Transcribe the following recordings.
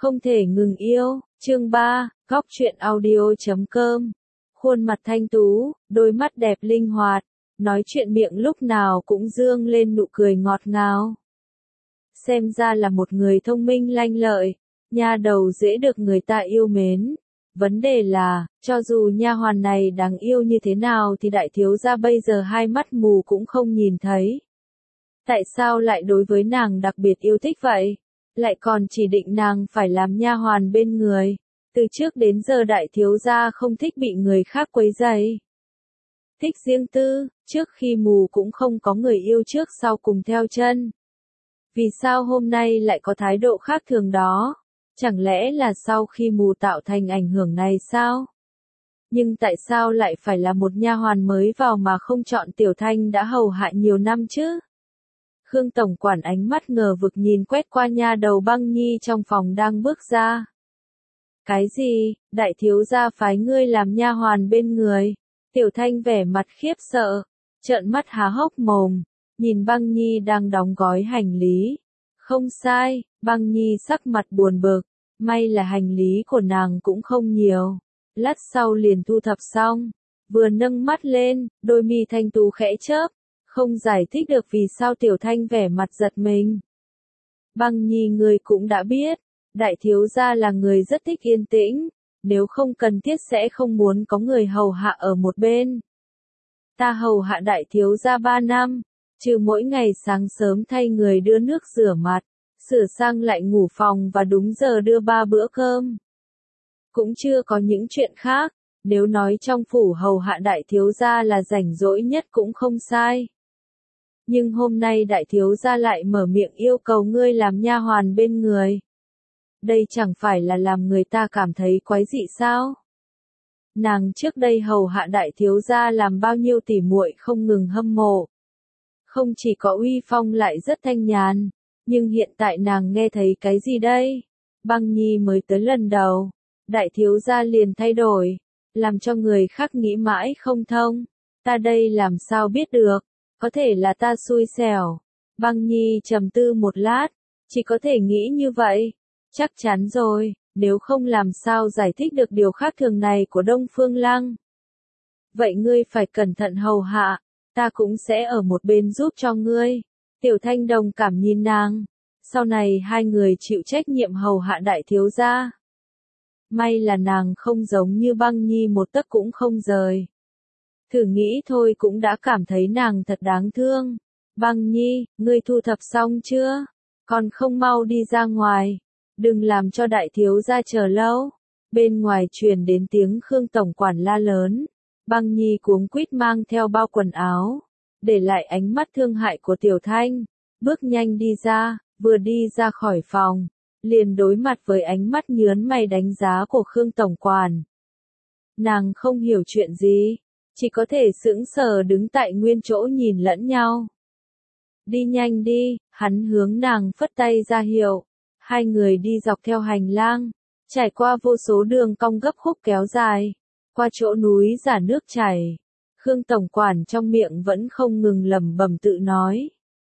Không thể ngừng yêu, chương 3, góc truyện audio.com. Khuôn mặt thanh tú, đôi mắt đẹp linh hoạt, nói chuyện miệng lúc nào cũng dương lên nụ cười ngọt ngào. Xem ra là một người thông minh lanh lợi, nha đầu dễ được người ta yêu mến. Vấn đề là, cho dù nha hoàn này đáng yêu như thế nào thì đại thiếu gia bây giờ hai mắt mù cũng không nhìn thấy. Tại sao lại đối với nàng đặc biệt yêu thích vậy? Lại còn chỉ định nàng phải làm nha hoàn bên người. Từ trước đến giờ đại thiếu gia không thích bị người khác quấy rầy. Thích riêng tư, trước khi mù cũng không có người yêu trước sau cùng theo chân. Vì sao hôm nay lại có thái độ khác thường đó? Chẳng lẽ là sau khi mù tạo thành ảnh hưởng này sao? Nhưng tại sao lại phải là một nha hoàn mới vào mà không chọn Tiểu Thanh đã hầu hạ nhiều năm chứ? Khương tổng quản ánh mắt ngờ vực nhìn quét qua nha đầu Băng Nhi trong phòng đang bước ra. Cái gì, đại thiếu gia phái ngươi làm nha hoàn bên người? Tiểu Thanh vẻ mặt khiếp sợ, trợn mắt há hốc mồm, nhìn Băng Nhi đang đóng gói hành lý. Không sai, Băng Nhi sắc mặt buồn bực, may là hành lý của nàng cũng không nhiều. Lát sau liền thu thập xong, vừa nâng mắt lên, đôi mi thanh tú khẽ chớp, không giải thích được vì sao Tiểu Thanh vẻ mặt giật mình. Băng Nhi ngươi cũng đã biết, đại thiếu gia là người rất thích yên tĩnh, nếu không cần thiết sẽ không muốn có người hầu hạ ở một bên. Ta hầu hạ đại thiếu gia 3 năm, trừ mỗi ngày sáng sớm thay người đưa nước rửa mặt, sửa sang lại ngủ phòng và đúng giờ đưa 3 bữa cơm. Cũng chưa có những chuyện khác, nếu nói trong phủ hầu hạ đại thiếu gia là rảnh rỗi nhất cũng không sai. Nhưng hôm nay đại thiếu gia lại mở miệng yêu cầu ngươi làm nha hoàn bên người. Đây chẳng phải là làm người ta cảm thấy quái dị sao? Nàng trước đây hầu hạ đại thiếu gia làm bao nhiêu tỉ muội không ngừng hâm mộ. Không chỉ có uy phong lại rất thanh nhàn, nhưng hiện tại nàng nghe thấy cái gì đây? Băng Nhi mới tới lần đầu, đại thiếu gia liền thay đổi, làm cho người khác nghĩ mãi không thông. Ta đây làm sao biết được, có thể là ta xui xẻo. Băng Nhi trầm tư một lát, chỉ có thể nghĩ như vậy. Chắc chắn rồi, nếu không làm sao giải thích được điều khác thường này của Đông Phương Lăng. Vậy ngươi phải cẩn thận hầu hạ, ta cũng sẽ ở một bên giúp cho ngươi. Tiểu Thanh đồng cảm nhìn nàng, sau này hai người chịu trách nhiệm hầu hạ đại thiếu gia. May là nàng không giống như Băng Nhi một tấc cũng không rời. Thử nghĩ thôi cũng đã cảm thấy nàng thật đáng thương. Băng Nhi, ngươi thu thập xong chưa? Còn không mau đi ra ngoài. Đừng làm cho đại thiếu gia chờ lâu. Bên ngoài truyền đến tiếng Khương tổng quản la lớn. Băng Nhi cuống quýt mang theo bao quần áo, để lại ánh mắt thương hại của Tiểu Thanh, bước nhanh đi ra, vừa đi ra khỏi phòng, liền đối mặt với ánh mắt nhướng mày đánh giá của Khương tổng quản. Nàng không hiểu chuyện gì, chỉ có thể sững sờ đứng tại nguyên chỗ nhìn lẫn nhau. Đi nhanh đi, hắn hướng nàng phất tay ra hiệu. Hai người đi dọc theo hành lang, trải qua vô số đường cong gấp khúc kéo dài, qua chỗ núi giả nước chảy. Khương tổng quản trong miệng vẫn không ngừng lẩm bẩm tự nói.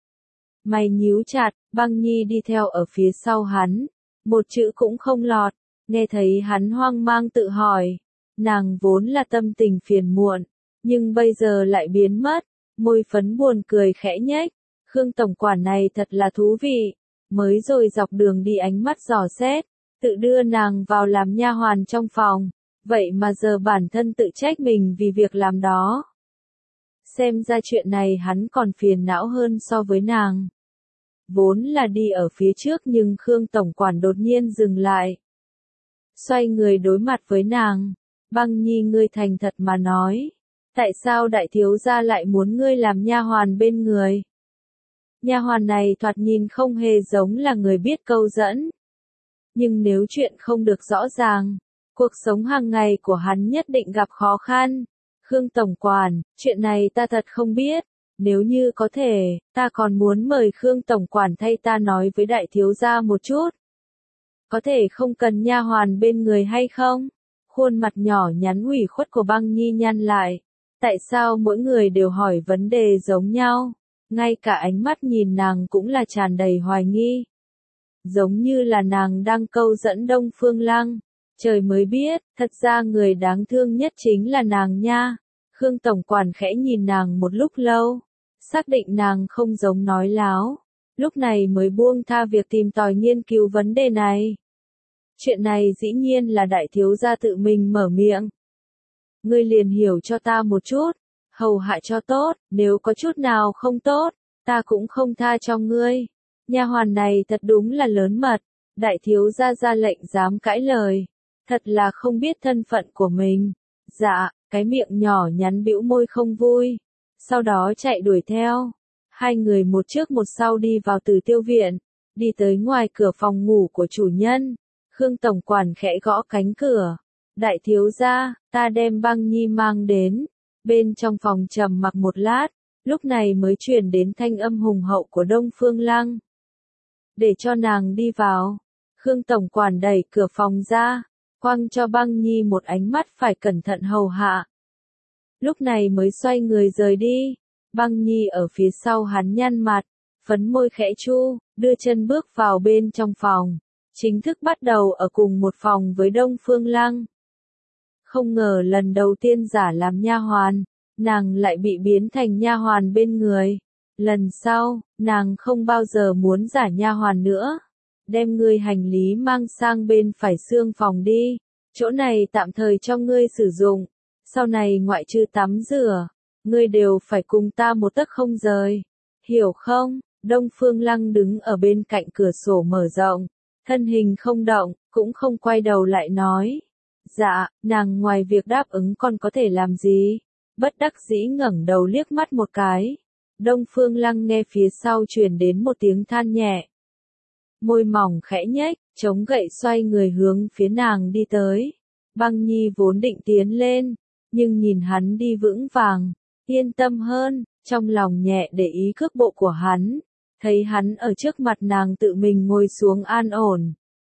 Mày nhíu chặt, Băng Nhi đi theo ở phía sau hắn, một chữ cũng không lọt. Nghe thấy hắn hoang mang tự hỏi, nàng vốn là tâm tình phiền muộn, nhưng bây giờ lại biến mất, môi phấn buồn cười khẽ nhếch. Khương tổng quản này thật là thú vị. Mới rồi dọc đường đi ánh mắt dò xét, tự đưa nàng vào làm nha hoàn trong phòng, vậy mà giờ bản thân tự trách mình vì việc làm đó. Xem ra chuyện này hắn còn phiền não hơn so với nàng. Vốn là đi ở phía trước nhưng Khương tổng quản đột nhiên dừng lại. Xoay người đối mặt với nàng, Băng Nhi ngươi thành thật mà nói, tại sao đại thiếu gia lại muốn ngươi làm nha hoàn bên người? Nha hoàn này thoạt nhìn không hề giống là người biết câu dẫn. Nhưng nếu chuyện không được rõ ràng, cuộc sống hàng ngày của hắn nhất định gặp khó khăn. Khương tổng quản, chuyện này ta thật không biết. Nếu như có thể, ta còn muốn mời Khương tổng quản thay ta nói với đại thiếu gia một chút. Có thể không cần nha hoàn bên người hay không? Khuôn mặt nhỏ nhắn ủy khuất của Băng Nhi nhăn lại. Tại sao mỗi người đều hỏi vấn đề giống nhau? Ngay cả ánh mắt nhìn nàng cũng là tràn đầy hoài nghi. giống như là nàng đang câu dẫn Đông Phương Lăng. Trời mới biết, thật ra người đáng thương nhất chính là nàng nha. Khương tổng quản khẽ nhìn nàng một lúc lâu, xác định nàng không giống nói láo, lúc này mới buông tha việc tìm tòi nghiên cứu vấn đề này. Chuyện này dĩ nhiên là đại thiếu gia tự mình mở miệng. Ngươi liền hiểu cho ta một chút, hầu hạ cho tốt, nếu có chút nào không tốt, ta cũng không tha cho ngươi. Nha hoàn này thật đúng là lớn mật, đại thiếu gia ra lệnh dám cãi lời, thật là không biết thân phận của mình. Dạ, cái miệng nhỏ nhắn bĩu môi không vui, sau đó chạy đuổi theo. Hai người một trước một sau đi vào Tử Tiêu viện, đi tới ngoài cửa phòng ngủ của chủ nhân. Khương tổng quản khẽ gõ cánh cửa. Đại thiếu gia, ta đem Băng Nhi mang đến. Bên trong phòng trầm mặc một lát, lúc này mới truyền đến thanh âm hùng hậu của Đông Phương Lăng. Để cho nàng đi vào. Khương tổng quản đẩy cửa phòng ra, quăng cho Băng Nhi một ánh mắt phải cẩn thận hầu hạ. Lúc này mới xoay người rời đi. Băng Nhi ở phía sau hắn nhăn mặt, phấn môi khẽ chu, đưa chân bước vào bên trong phòng, chính thức bắt đầu ở cùng một phòng với Đông Phương Lăng. Không ngờ lần đầu tiên giả làm nha hoàn, nàng lại bị biến thành nha hoàn bên người. Lần sau, nàng không bao giờ muốn giả nha hoàn nữa. Đem ngươi hành lý mang sang bên phải xương phòng đi, chỗ này tạm thời cho ngươi sử dụng, sau này ngoại trừ tắm rửa, ngươi đều phải cùng ta một tấc không rời, hiểu không? Đông Phương Lăng đứng ở bên cạnh cửa sổ mở rộng, thân hình không động, cũng không quay đầu lại nói. Dạ, nàng ngoài việc đáp ứng còn có thể làm gì? Bất đắc dĩ ngẩng đầu liếc mắt một cái. Đông Phương Lăng nghe phía sau truyền đến một tiếng than nhẹ. Môi mỏng khẽ nhếch, chống gậy xoay người hướng phía nàng đi tới. Băng Nhi vốn định tiến lên, nhưng nhìn hắn đi vững vàng, yên tâm hơn, trong lòng nhẹ để ý cước bộ của hắn, thấy hắn ở trước mặt nàng tự mình ngồi xuống an ổn.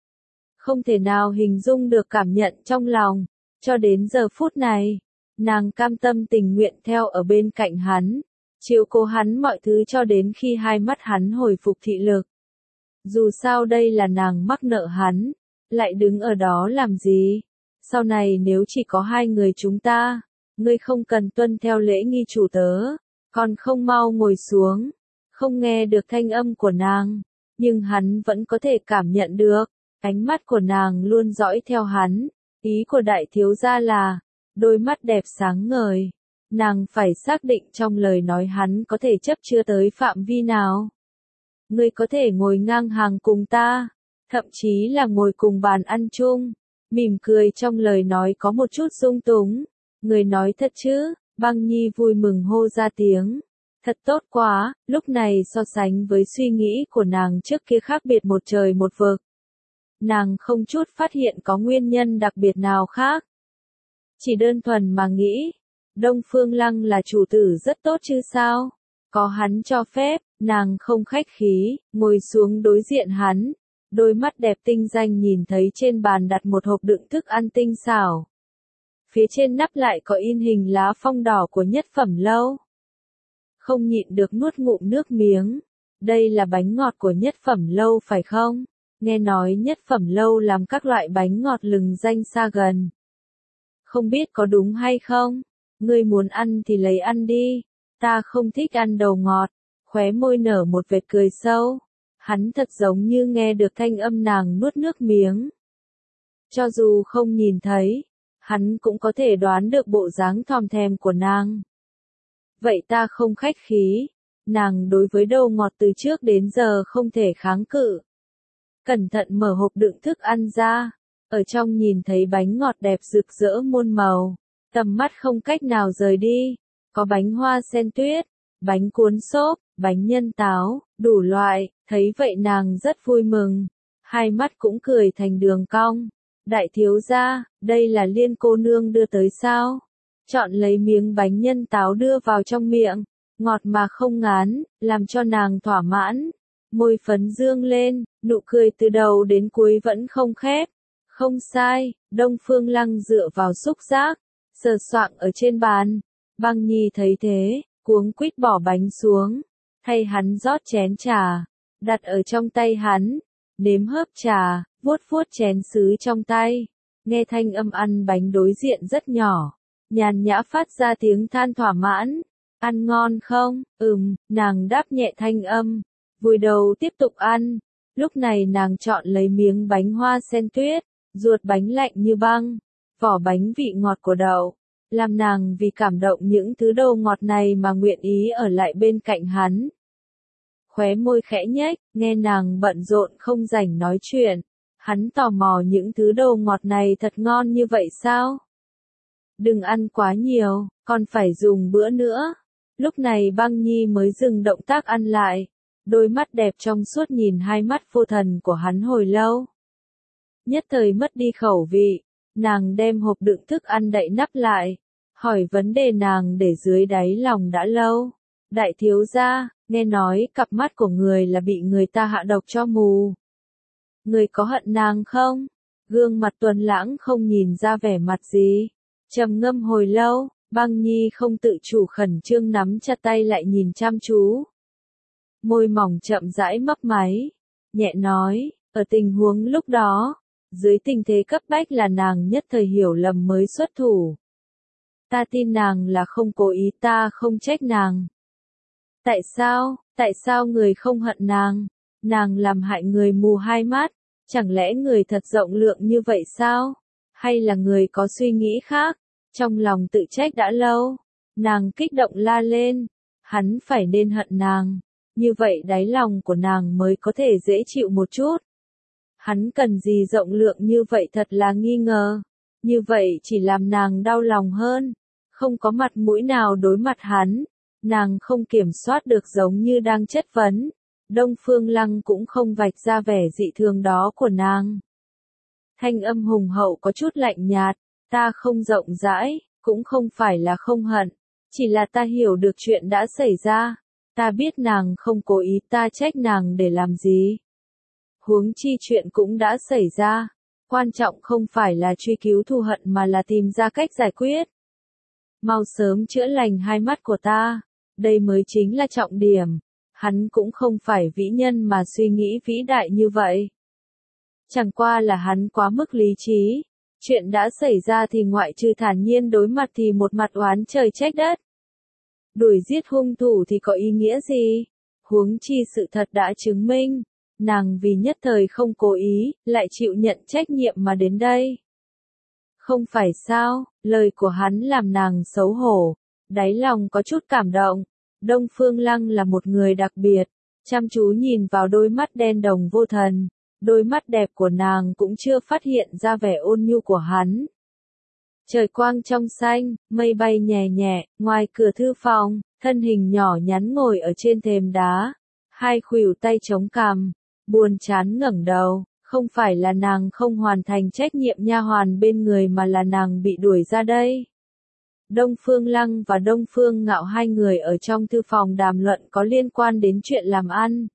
Không thể nào hình dung được cảm nhận trong lòng, cho đến giờ phút này, nàng cam tâm tình nguyện theo ở bên cạnh hắn, chiếu cố hắn mọi thứ cho đến khi hai mắt hắn hồi phục thị lực. Dù sao đây là nàng mắc nợ hắn, lại đứng ở đó làm gì? Sau này nếu chỉ có hai người chúng ta, ngươi không cần tuân theo lễ nghi chủ tớ, còn không mau ngồi xuống. Không nghe được thanh âm của nàng, nhưng hắn vẫn có thể cảm nhận được, ánh mắt của nàng luôn dõi theo hắn. Ý của đại thiếu gia là, đôi mắt đẹp sáng ngời, nàng phải xác định trong lời nói hắn có thể chấp chứa tới phạm vi nào. Ngươi có thể ngồi ngang hàng cùng ta, thậm chí là ngồi cùng bàn ăn chung. Mỉm cười trong lời nói có một chút dung túng. Người nói thật chứ? Băng Nhi vui mừng hô ra tiếng. Thật tốt quá, lúc này so sánh với suy nghĩ của nàng trước kia khác biệt một trời một vực. Nàng không chút phát hiện có nguyên nhân đặc biệt nào khác. Chỉ đơn thuần mà nghĩ, Đông Phương Lăng là chủ tử rất tốt chứ sao? Có hắn cho phép, nàng không khách khí, ngồi xuống đối diện hắn. Đôi mắt đẹp tinh danh nhìn thấy trên bàn đặt một hộp đựng thức ăn tinh xảo. Phía trên nắp lại có in hình lá phong đỏ của Nhất Phẩm Lâu. Không nhịn được nuốt ngụm nước miếng. Đây là bánh ngọt của Nhất Phẩm Lâu phải không? Nghe nói Nhất Phẩm Lâu làm các loại bánh ngọt lừng danh xa gần. Không biết có đúng hay không? Ngươi muốn ăn thì lấy ăn đi. Ta không thích ăn đồ ngọt. Khóe môi nở một vệt cười sâu. Hắn thật giống như nghe được thanh âm nàng nuốt nước miếng. Cho dù không nhìn thấy, hắn cũng có thể đoán được bộ dáng thòm thèm của nàng. Vậy ta không khách khí, nàng đối với đồ ngọt từ trước đến giờ không thể kháng cự. Cẩn thận mở hộp đựng thức ăn ra, ở trong nhìn thấy bánh ngọt đẹp rực rỡ muôn màu, tầm mắt không cách nào rời đi, có bánh hoa sen tuyết, bánh cuốn xốp, bánh nhân táo, đủ loại, thấy vậy nàng rất vui mừng, hai mắt cũng cười thành đường cong. Đại thiếu gia, đây là Liên cô nương đưa tới sao? Chọn lấy miếng bánh nhân táo đưa vào trong miệng, ngọt mà không ngán, làm cho nàng thỏa mãn. Môi phấn dương lên, nụ cười từ đầu đến cuối vẫn không khép. Không sai, Đông Phương Lăng dựa vào xúc giác, sờ soạng ở trên bàn. Băng Nhi thấy thế, cuống quýt bỏ bánh xuống, thay hắn rót chén trà, đặt ở trong tay hắn. nếm hớp trà, vuốt vuốt chén sứ trong tay. Nghe thanh âm ăn bánh đối diện rất nhỏ, nhàn nhã phát ra tiếng than thỏa mãn. Ăn ngon không? Nàng đáp nhẹ thanh âm, vùi đầu tiếp tục ăn. Lúc này nàng chọn lấy miếng bánh hoa sen tuyết, ruột bánh lạnh như băng, vỏ bánh vị ngọt của đậu, làm nàng vì cảm động những thứ đồ ngọt này mà nguyện ý ở lại bên cạnh hắn. Khóe môi khẽ nhếch, nghe nàng bận rộn không rảnh nói chuyện. Hắn tò mò những thứ đồ ngọt này thật ngon như vậy sao? Đừng ăn quá nhiều, còn phải dùng bữa nữa. Lúc này Băng Nhi mới dừng động tác ăn lại. Đôi mắt đẹp trong suốt nhìn hai mắt vô thần của hắn hồi lâu. Nhất thời mất đi khẩu vị, nàng đem hộp đựng thức ăn đậy nắp lại. Hỏi vấn đề nàng để dưới đáy lòng đã lâu. Đại thiếu gia, nghe nói cặp mắt của người là bị người ta hạ độc cho mù. Người có hận nàng không? Gương mặt Tuấn Lãng không nhìn ra vẻ mặt gì. Trầm ngâm hồi lâu, Băng Nhi không tự chủ khẩn trương nắm chặt tay lại nhìn chăm chú. Môi mỏng chậm rãi mấp máy, nhẹ nói, ở tình huống lúc đó, dưới tình thế cấp bách là nàng nhất thời hiểu lầm mới xuất thủ. Ta tin nàng là không cố ý, ta không trách nàng. Tại sao người không hận nàng? Nàng làm hại người mù hai mắt, chẳng lẽ người thật rộng lượng như vậy sao? Hay là người có suy nghĩ khác? Trong lòng tự trách đã lâu, nàng kích động la lên, hắn phải nên hận nàng, như vậy đáy lòng của nàng mới có thể dễ chịu một chút. Hắn cần gì rộng lượng như vậy thật là nghi ngờ, như vậy chỉ làm nàng đau lòng hơn, không có mặt mũi nào đối mặt hắn, nàng không kiểm soát được giống như đang chất vấn. Đông Phương Lăng cũng không vạch ra vẻ dị thường đó của nàng. Thanh âm hùng hậu có chút lạnh nhạt, ta không rộng rãi, cũng không phải là không hận, chỉ là ta hiểu được chuyện đã xảy ra, ta biết nàng không cố ý, ta trách nàng để làm gì. Huống chi chuyện cũng đã xảy ra, quan trọng không phải là truy cứu thù hận mà là tìm ra cách giải quyết. Mau sớm chữa lành hai mắt của ta, đây mới chính là trọng điểm. Hắn cũng không phải vĩ nhân mà suy nghĩ vĩ đại như vậy. Chẳng qua là hắn quá mức lý trí. Chuyện đã xảy ra thì ngoại trừ thản nhiên đối mặt thì một mặt oán trời trách đất. Đuổi giết hung thủ thì có ý nghĩa gì? Huống chi sự thật đã chứng minh. Nàng vì nhất thời không cố ý, lại chịu nhận trách nhiệm mà đến đây. Không phải sao, lời của hắn làm nàng xấu hổ. Đáy lòng có chút cảm động. Đông Phương Lăng là một người đặc biệt, chăm chú nhìn vào đôi mắt đen đồng vô thần, đôi mắt đẹp của nàng cũng chưa phát hiện ra vẻ ôn nhu của hắn. Trời quang trong xanh, mây bay nhẹ nhẹ, ngoài cửa thư phòng, thân hình nhỏ nhắn ngồi ở trên thềm đá, hai khuỷu tay chống cằm, buồn chán ngẩng đầu, không phải là nàng không hoàn thành trách nhiệm nha hoàn bên người mà là nàng bị đuổi ra đây. Đông Phương Lăng và Đông Phương Ngạo hai người ở trong thư phòng đàm luận có liên quan đến chuyện làm ăn.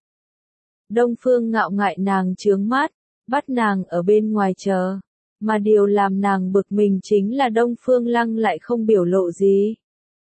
Đông Phương Ngạo ngại nàng chướng mắt, bắt nàng ở bên ngoài chờ. Mà điều làm nàng bực mình chính là Đông Phương Lăng lại không biểu lộ gì.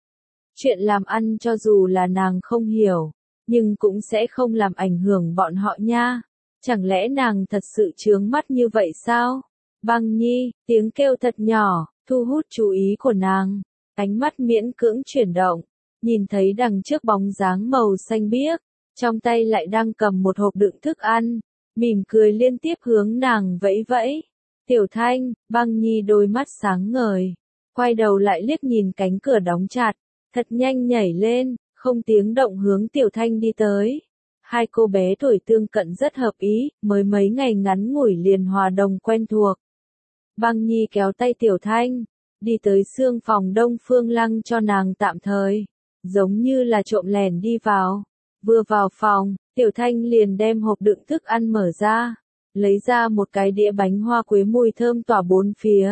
Chuyện làm ăn cho dù là nàng không hiểu, nhưng cũng sẽ không làm ảnh hưởng bọn họ nha. Chẳng lẽ nàng thật sự chướng mắt như vậy sao? Băng Nhi, tiếng kêu thật nhỏ, thu hút chú ý của nàng. Ánh mắt miễn cưỡng chuyển động, nhìn thấy đằng trước bóng dáng màu xanh biếc, trong tay lại đang cầm một hộp đựng thức ăn, mỉm cười liên tiếp hướng nàng vẫy vẫy. Tiểu Thanh, Băng Nhi đôi mắt sáng ngời, quay đầu lại liếc nhìn cánh cửa đóng chặt, thật nhanh nhảy lên, không tiếng động hướng Tiểu Thanh đi tới. Hai cô bé tuổi tương cận rất hợp ý, mới mấy ngày ngắn ngủi liền hòa đồng quen thuộc. Băng Nhi kéo tay Tiểu Thanh, đi tới xương phòng Đông Phương Lăng cho nàng tạm thời, giống như là trộm lẻn đi vào. Vừa vào phòng, Tiểu Thanh liền đem hộp đựng thức ăn mở ra, lấy ra một cái đĩa bánh hoa quế mùi thơm tỏa bốn phía.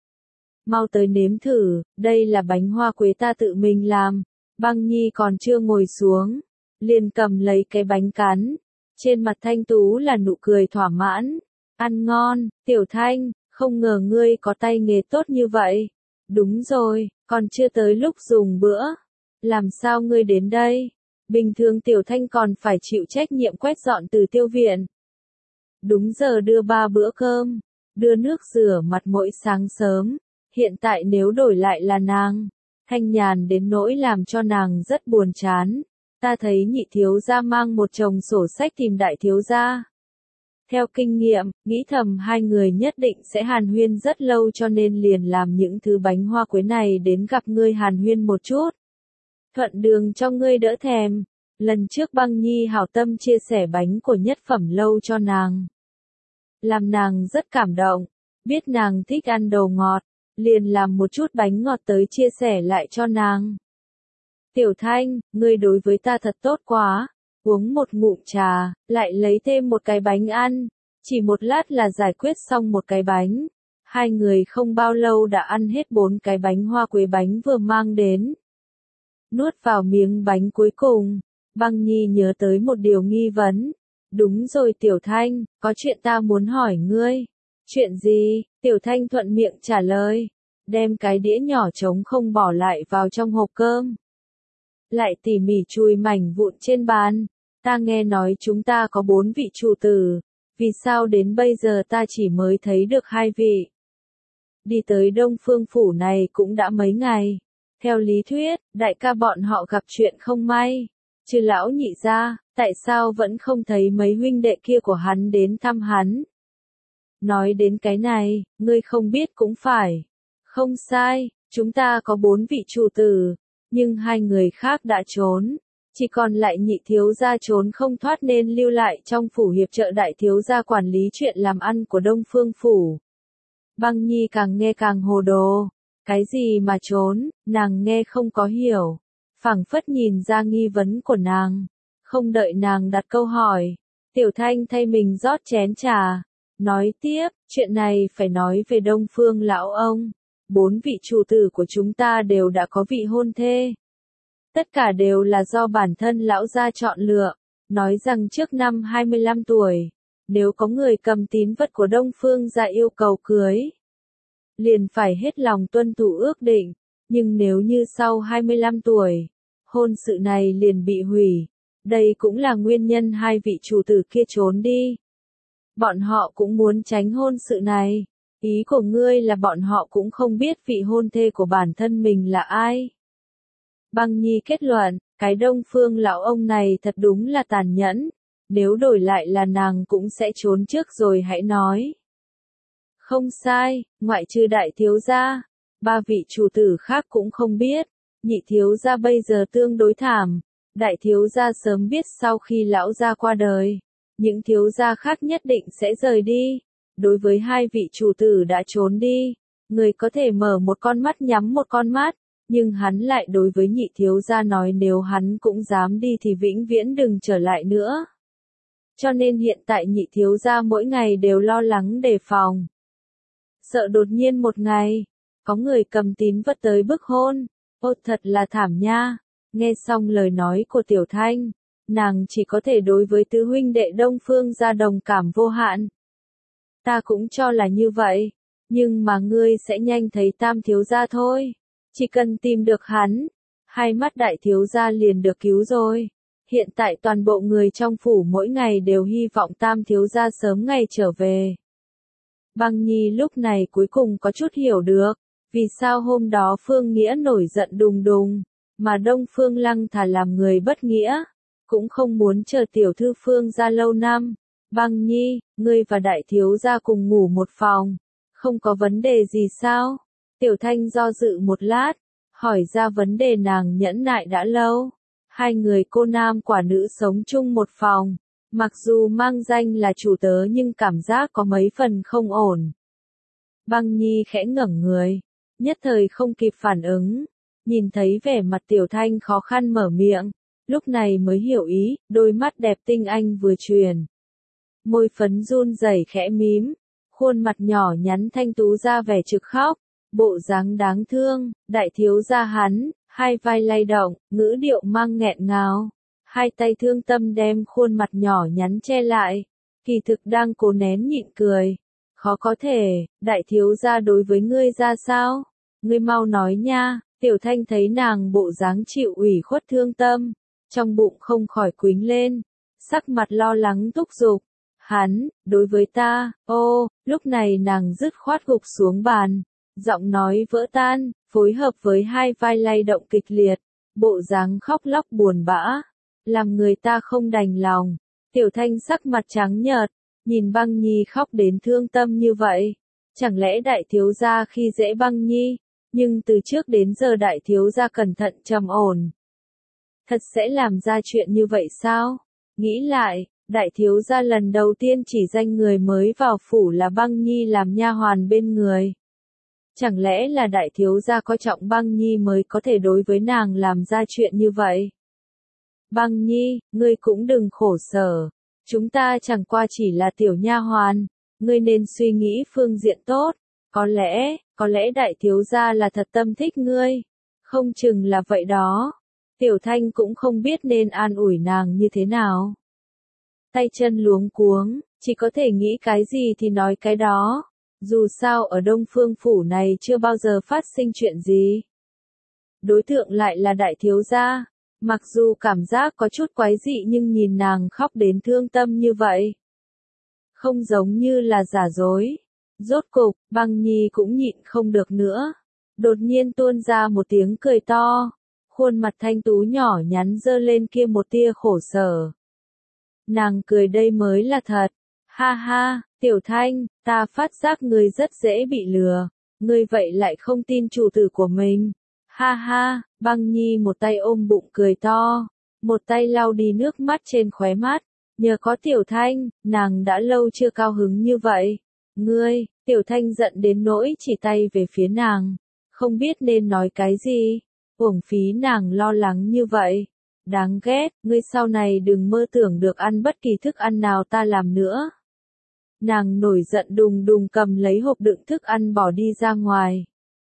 Mau tới nếm thử, đây là bánh hoa quế ta tự mình làm. Băng Nhi còn chưa ngồi xuống, liền cầm lấy cái bánh cắn. Trên mặt Thanh Tú là nụ cười thỏa mãn. Ăn ngon, Tiểu Thanh, không ngờ ngươi có tay nghề tốt như vậy. Đúng rồi, còn chưa tới lúc dùng bữa. Làm sao ngươi đến đây? Bình thường Tiểu Thanh còn phải chịu trách nhiệm quét dọn từ tiêu viện. đúng giờ đưa 3 bữa cơm, đưa nước rửa mặt mỗi sáng sớm. Hiện tại nếu đổi lại là nàng, thanh nhàn đến nỗi làm cho nàng rất buồn chán. Ta thấy nhị thiếu gia mang một chồng sổ sách tìm đại thiếu gia. Theo kinh nghiệm, nghĩ thầm hai người nhất định sẽ hàn huyên rất lâu cho nên liền làm những thứ bánh hoa quế này đến gặp ngươi hàn huyên một chút. Thuận đường cho ngươi đỡ thèm. Lần trước Băng Nhi hảo tâm chia sẻ bánh của Nhất Phẩm Lâu cho nàng. Làm nàng rất cảm động, biết nàng thích ăn đồ ngọt, liền làm một chút bánh ngọt tới chia sẻ lại cho nàng. Tiểu Thanh, ngươi đối với ta thật tốt quá. Uống một ngụm trà, lại lấy thêm một cái bánh ăn. Chỉ một lát là giải quyết xong một cái bánh. Hai người không bao lâu đã ăn hết 4 cái bánh hoa quế bánh vừa mang đến. Nuốt vào miếng bánh cuối cùng, Băng Nhi nhớ tới một điều nghi vấn. Đúng rồi Tiểu Thanh, có chuyện ta muốn hỏi ngươi. Chuyện gì? Tiểu Thanh thuận miệng trả lời. Đem cái đĩa nhỏ trống không bỏ lại vào trong hộp cơm. Lại tỉ mỉ chùi mảnh vụn trên bàn. Ta nghe nói chúng ta có 4 vị chủ tử. Vì sao đến bây giờ ta chỉ mới thấy được 2 vị? Đi tới Đông Phương Phủ này cũng đã mấy ngày. Theo lý thuyết, đại ca bọn họ gặp chuyện không may. Chứ lão nhị ra, tại sao vẫn không thấy mấy huynh đệ kia của hắn đến thăm hắn? Nói đến cái này, ngươi không biết cũng phải. Không sai, chúng ta có 4 vị chủ tử, nhưng 2 người khác đã trốn. Chỉ còn lại nhị thiếu gia trốn không thoát nên lưu lại trong phủ hiệp trợ đại thiếu gia quản lý chuyện làm ăn của Đông Phương Phủ. Băng Nhi càng nghe càng hồ đồ. Cái gì mà trốn, nàng nghe không có hiểu. Phảng phất nhìn ra nghi vấn của nàng. Không đợi nàng đặt câu hỏi. Tiểu Thanh thay mình rót chén trà. Nói tiếp, chuyện này phải nói về Đông Phương lão ông. 4 vị chủ tử của chúng ta đều đã có vị hôn thê. Tất cả đều là do bản thân lão gia chọn lựa. Nói rằng trước năm 25 tuổi, nếu có người cầm tín vật của Đông Phương gia yêu cầu cưới, liền phải hết lòng tuân thủ ước định. Nhưng nếu như sau 25 tuổi, hôn sự này liền bị hủy. Đây cũng là nguyên nhân 2 vị chủ tử kia trốn đi. Bọn họ cũng muốn tránh hôn sự này. Ý của ngươi là bọn họ cũng không biết vị hôn thê của bản thân mình là ai. Băng Nhi kết luận, cái Đông Phương lão ông này thật đúng là tàn nhẫn. Nếu đổi lại là nàng cũng sẽ trốn trước rồi hãy nói. Không sai, ngoại trừ đại thiếu gia, 3 vị chủ tử khác cũng không biết. Nhị thiếu gia bây giờ tương đối thảm. Đại thiếu gia sớm biết sau khi lão gia qua đời, những thiếu gia khác nhất định sẽ rời đi. Đối với 2 vị chủ tử đã trốn đi, người có thể mở một con mắt nhắm một con mắt, nhưng hắn lại đối với nhị thiếu gia nói nếu hắn cũng dám đi thì vĩnh viễn đừng trở lại nữa. Cho nên hiện tại nhị thiếu gia mỗi ngày đều lo lắng đề phòng. Sợ đột nhiên một ngày, có người cầm tín vật tới bức hôn. Ô thật là thảm nha. Nghe xong lời nói của Tiểu Thanh, nàng chỉ có thể đối với tứ huynh đệ Đông Phương gia đồng cảm vô hạn. Ta cũng cho là như vậy, nhưng mà ngươi sẽ nhanh thấy Tam thiếu gia thôi. Chỉ cần tìm được hắn, 2 mắt đại thiếu gia liền được cứu rồi. Hiện tại toàn bộ người trong phủ mỗi ngày đều hy vọng Tam thiếu gia sớm ngày trở về. Băng Nhi lúc này cuối cùng có chút hiểu được, vì sao hôm đó Phương Nghĩa nổi giận đùng đùng, mà Đông Phương Lăng thà làm người bất nghĩa, cũng không muốn chờ tiểu thư Phương gia lâu năm. Băng Nhi, ngươi và đại thiếu gia cùng ngủ một phòng, không có vấn đề gì sao? Tiểu Thanh do dự một lát, hỏi ra vấn đề nàng nhẫn nại đã lâu. 2 người cô nam quả nữ sống chung một phòng, mặc dù mang danh là chủ tớ nhưng cảm giác có mấy phần không ổn. Băng Nhi khẽ ngẩng người, nhất thời không kịp phản ứng, nhìn thấy vẻ mặt Tiểu Thanh khó khăn mở miệng, lúc này mới hiểu ý, đôi mắt đẹp tinh anh vừa truyền. Môi phấn run rẩy khẽ mím, khuôn mặt nhỏ nhắn thanh tú ra vẻ trực khóc, bộ dáng đáng thương, đại thiếu gia hắn, 2 vai lay động, ngữ điệu mang nghẹn ngào, 2 tay thương tâm đem khuôn mặt nhỏ nhắn che lại, kỳ thực đang cố nén nhịn cười. Khó có thể, đại thiếu gia đối với ngươi ra sao? Ngươi mau nói nha. Tiểu Thanh thấy nàng bộ dáng chịu ủy khuất thương tâm, trong bụng không khỏi quýnh lên, sắc mặt lo lắng thúc giục. Hắn, đối với ta, lúc này nàng dứt khoát gục xuống bàn, giọng nói vỡ tan, phối hợp với hai vai lay động kịch liệt, bộ dáng khóc lóc buồn bã, làm người ta không đành lòng. Tiểu Thanh sắc mặt trắng nhợt, nhìn Băng Nhi khóc đến thương tâm như vậy. Chẳng lẽ đại thiếu gia khi dễ Băng Nhi, nhưng từ trước đến giờ đại thiếu gia cẩn thận trầm ổn. Thật sẽ làm ra chuyện như vậy sao? Nghĩ lại, đại thiếu gia lần đầu tiên chỉ danh người mới vào phủ là Băng Nhi làm nha hoàn bên người. Chẳng lẽ là đại thiếu gia coi trọng Băng Nhi mới có thể đối với nàng làm ra chuyện như vậy? Băng Nhi, ngươi cũng đừng khổ sở. Chúng ta chẳng qua chỉ là tiểu nha hoàn. Ngươi nên suy nghĩ phương diện tốt. Có lẽ đại thiếu gia là thật tâm thích ngươi. Không chừng là vậy đó. Tiểu Thanh cũng không biết nên an ủi nàng như thế nào. Tay chân luống cuống, chỉ có thể nghĩ cái gì thì nói cái đó. Dù sao ở Đông Phương phủ này chưa bao giờ phát sinh chuyện gì. Đối tượng lại là đại thiếu gia. Mặc dù cảm giác có chút quái dị nhưng nhìn nàng khóc đến thương tâm như vậy. Không giống như là giả dối. Rốt cục, Băng Nhi cũng nhịn không được nữa. Đột nhiên tuôn ra một tiếng cười to. Khuôn mặt thanh tú nhỏ nhắn dơ lên kia một tia khổ sở. Nàng cười đây mới là thật. Ha ha, Tiểu Thanh, ta phát giác ngươi rất dễ bị lừa. Ngươi vậy lại không tin chủ tử của mình. Ha ha, Băng Nhi một tay ôm bụng cười to, một tay lau đi nước mắt trên khóe mắt. Nhờ có Tiểu Thanh, nàng đã lâu chưa cao hứng như vậy. Ngươi, Tiểu Thanh giận đến nỗi chỉ tay về phía nàng. Không biết nên nói cái gì. Uổng phí nàng lo lắng như vậy. Đáng ghét, ngươi sau này đừng mơ tưởng được ăn bất kỳ thức ăn nào ta làm nữa. Nàng nổi giận đùng đùng cầm lấy hộp đựng thức ăn bỏ đi ra ngoài.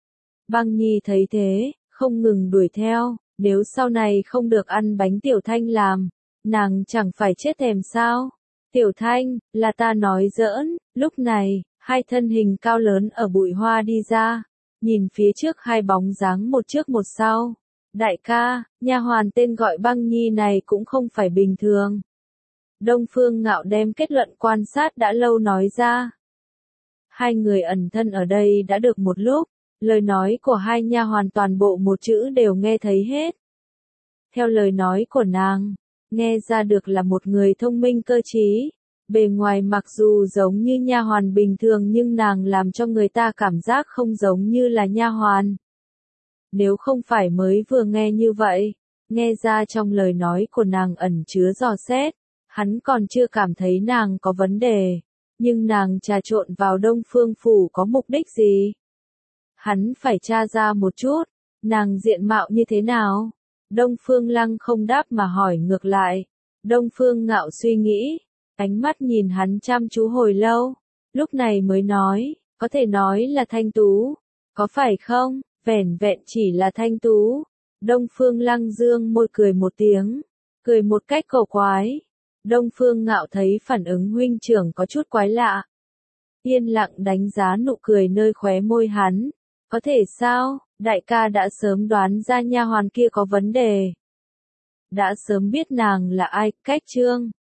Băng Nhi thấy thế, không ngừng đuổi theo, nếu sau này không được ăn bánh Tiểu Thanh làm, nàng chẳng phải chết thèm sao? Tiểu Thanh, là ta nói giỡn. Lúc này, hai thân hình cao lớn ở bụi hoa đi ra, nhìn phía trước hai bóng dáng một trước một sau. Đại ca, nha hoàn tên gọi Băng Nhi này cũng không phải bình thường. Đông Phương Ngạo đem kết luận quan sát đã lâu nói ra. Hai người ẩn thân ở đây đã được một lúc, lời nói của hai nha hoàn toàn bộ một chữ đều nghe thấy hết. Theo lời nói của nàng, nghe ra được là một người thông minh cơ trí. Bề ngoài mặc dù giống như nha hoàn bình thường nhưng nàng làm cho người ta cảm giác không giống như là nha hoàn. Nếu không phải mới vừa nghe như vậy, nghe ra trong lời nói của nàng ẩn chứa dò xét, hắn còn chưa cảm thấy nàng có vấn đề. Nhưng nàng trà trộn vào Đông Phương phủ có mục đích gì? Hắn phải tra ra một chút, nàng diện mạo như thế nào? Đông Phương Lăng không đáp mà hỏi ngược lại. Đông Phương Ngạo suy nghĩ, ánh mắt nhìn hắn chăm chú hồi lâu, lúc này mới nói, có thể nói là thanh tú, có phải không? Vẻn vẹn chỉ là thanh tú. Đông Phương Lăng dương môi cười một tiếng, cười một cách cổ quái. Đông Phương Ngạo thấy phản ứng huynh trưởng có chút quái lạ. Yên lặng đánh giá nụ cười nơi khóe môi hắn. Có thể sao, đại ca đã sớm đoán ra nha hoàn kia có vấn đề. Đã sớm biết nàng là ai, cách trương,